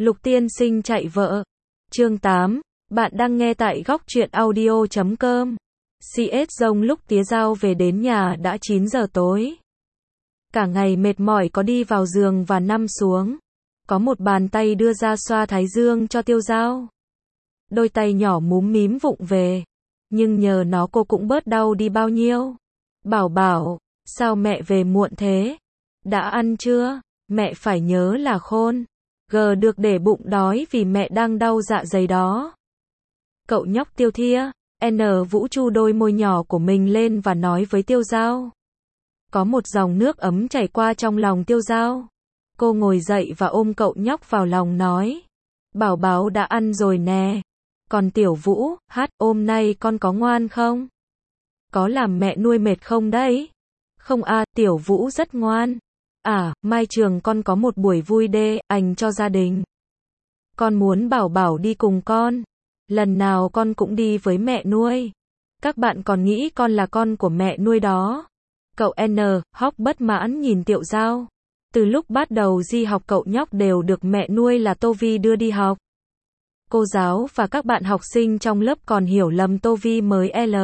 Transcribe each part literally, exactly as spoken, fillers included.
Lục tiên sinh chạy vợ. Chương tám. Bạn đang nghe tại góc truyện audio chấm com. xê ét Rông lúc tía dao về đến nhà đã chín giờ tối. Cả ngày mệt mỏi có đi vào giường và nằm xuống. Có một bàn tay đưa ra xoa thái dương cho tiêu dao. Đôi tay nhỏ múm mím vụng về. Nhưng nhờ nó cô cũng bớt đau đi bao nhiêu. Bảo bảo, sao mẹ về muộn thế? Đã ăn chưa? Mẹ phải nhớ là khôn. G được để bụng đói vì mẹ đang đau dạ dày đó. Cậu nhóc Tiêu Thia, N Vũ chu đôi môi nhỏ của mình lên và nói với Tiêu Dao. Có một dòng nước ấm chảy qua trong lòng Tiêu Dao. Cô ngồi dậy và ôm cậu nhóc vào lòng nói. Bảo bảo đã ăn rồi nè. Còn Tiểu Vũ, hát, hôm nay con có ngoan không? Có làm mẹ nuôi mệt không đấy? Không à, Tiểu Vũ rất ngoan. À, mai trường con có một buổi vui đê, anh cho gia đình. Con muốn bảo bảo đi cùng con. Lần nào con cũng đi với mẹ nuôi. Các bạn còn nghĩ con là con của mẹ nuôi đó. Cậu N, Hóc bất mãn nhìn Tiêu Dao. Từ lúc bắt đầu đi học cậu nhóc đều được mẹ nuôi là Tô Vi đưa đi học. Cô giáo và các bạn học sinh trong lớp còn hiểu lầm Tô Vi mới L.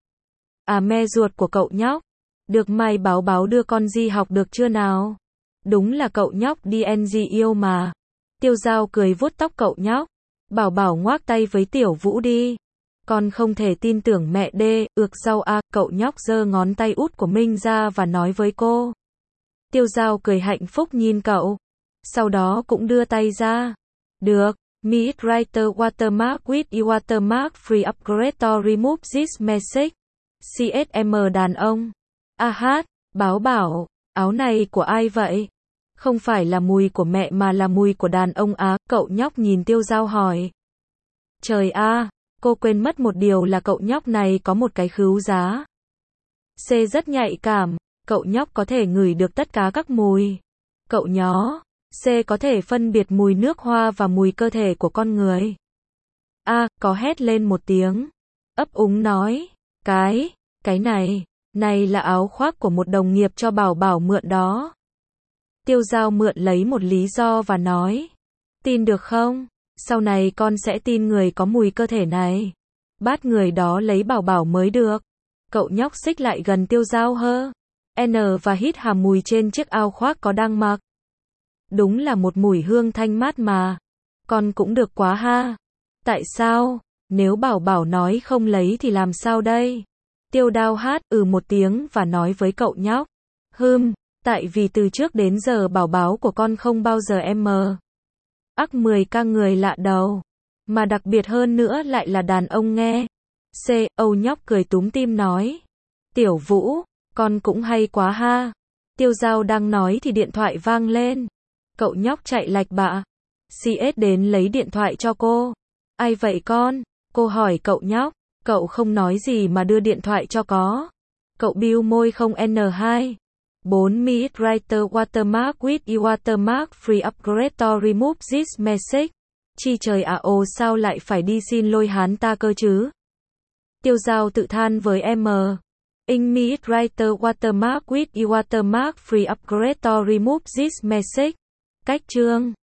À mẹ ruột của cậu nhóc. Được mai báo báo đưa con đi học được chưa nào? Đúng là cậu nhóc đi en giê yêu mà. Tiêu Dao cười vuốt tóc cậu nhóc. Bảo bảo ngoác tay với Tiểu Vũ đi. Con không thể tin tưởng mẹ đê, ược rau a, à, cậu nhóc giơ ngón tay út của mình ra và nói với cô. Tiêu Dao cười hạnh phúc nhìn cậu. Sau đó cũng đưa tay ra. Được, Meet Writer Watermark with e Watermark Free Upgrade to Remove this message. xê ét em đàn ông. A hát, báo bảo, áo này của ai vậy? Không phải là mùi của mẹ mà là mùi của đàn ông á, cậu nhóc nhìn Tiêu Dao hỏi. Trời a, cô quên mất một điều là cậu nhóc này có một cái khứu giá. C rất nhạy cảm, cậu nhóc có thể ngửi được tất cả các mùi. Cậu nhó, C có thể phân biệt mùi nước hoa và mùi cơ thể của con người. A, có hét lên một tiếng. Ấp úng nói, cái, cái này, này là áo khoác của một đồng nghiệp cho bảo bảo mượn đó. Tiêu Dao mượn lấy một lý do và nói. Tin được không? Sau này con sẽ tin người có mùi cơ thể này. Bắt người đó lấy bảo bảo mới được. Cậu nhóc xích lại gần Tiêu Dao hơ. N và hít hà mùi trên chiếc áo khoác có đang mặc. Đúng là một mùi hương thanh mát mà. Con cũng được quá ha. Tại sao? Nếu bảo bảo nói không lấy thì làm sao đây? Tiêu Dao hát ừ một tiếng và nói với cậu nhóc. Hừm, tại vì từ trước đến giờ bảo báo của con không bao giờ em mờ. Ắc mười ca người lạ đầu. Mà đặc biệt hơn nữa lại là đàn ông nghe. C, Âu nhóc cười túm tim nói. Tiểu Vũ, con cũng hay quá ha. Tiêu Dao đang nói thì điện thoại vang lên. Cậu nhóc chạy lạch bạ. xê ét đến lấy điện thoại cho cô. Ai vậy con? Cô hỏi cậu nhóc. Cậu không nói gì mà đưa điện thoại cho có. Cậu bĩu môi không N hai. bốn Meet Writer Watermark with e Watermark Free Upgrade to Remove this message. Chi trời à ồ sao lại phải đi xin lôi hắn ta cơ chứ? Tiêu Dao tự than với M. In Meet Writer Watermark with e Watermark Free Upgrade to Remove this message. Cách chương